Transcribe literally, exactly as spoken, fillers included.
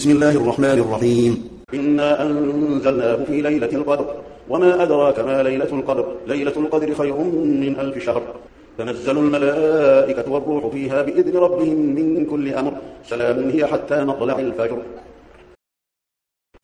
بسم الله الرحمن الرحيم. إنا أنزلناه في ليلة القدر وما أدراك ما ليلة القدر ليلة القدر خير من ألف شهر. تنزل الملائكة والروح فيها بإذن ربهم من كل أمر. سلام هي حتى مطلع الفجر.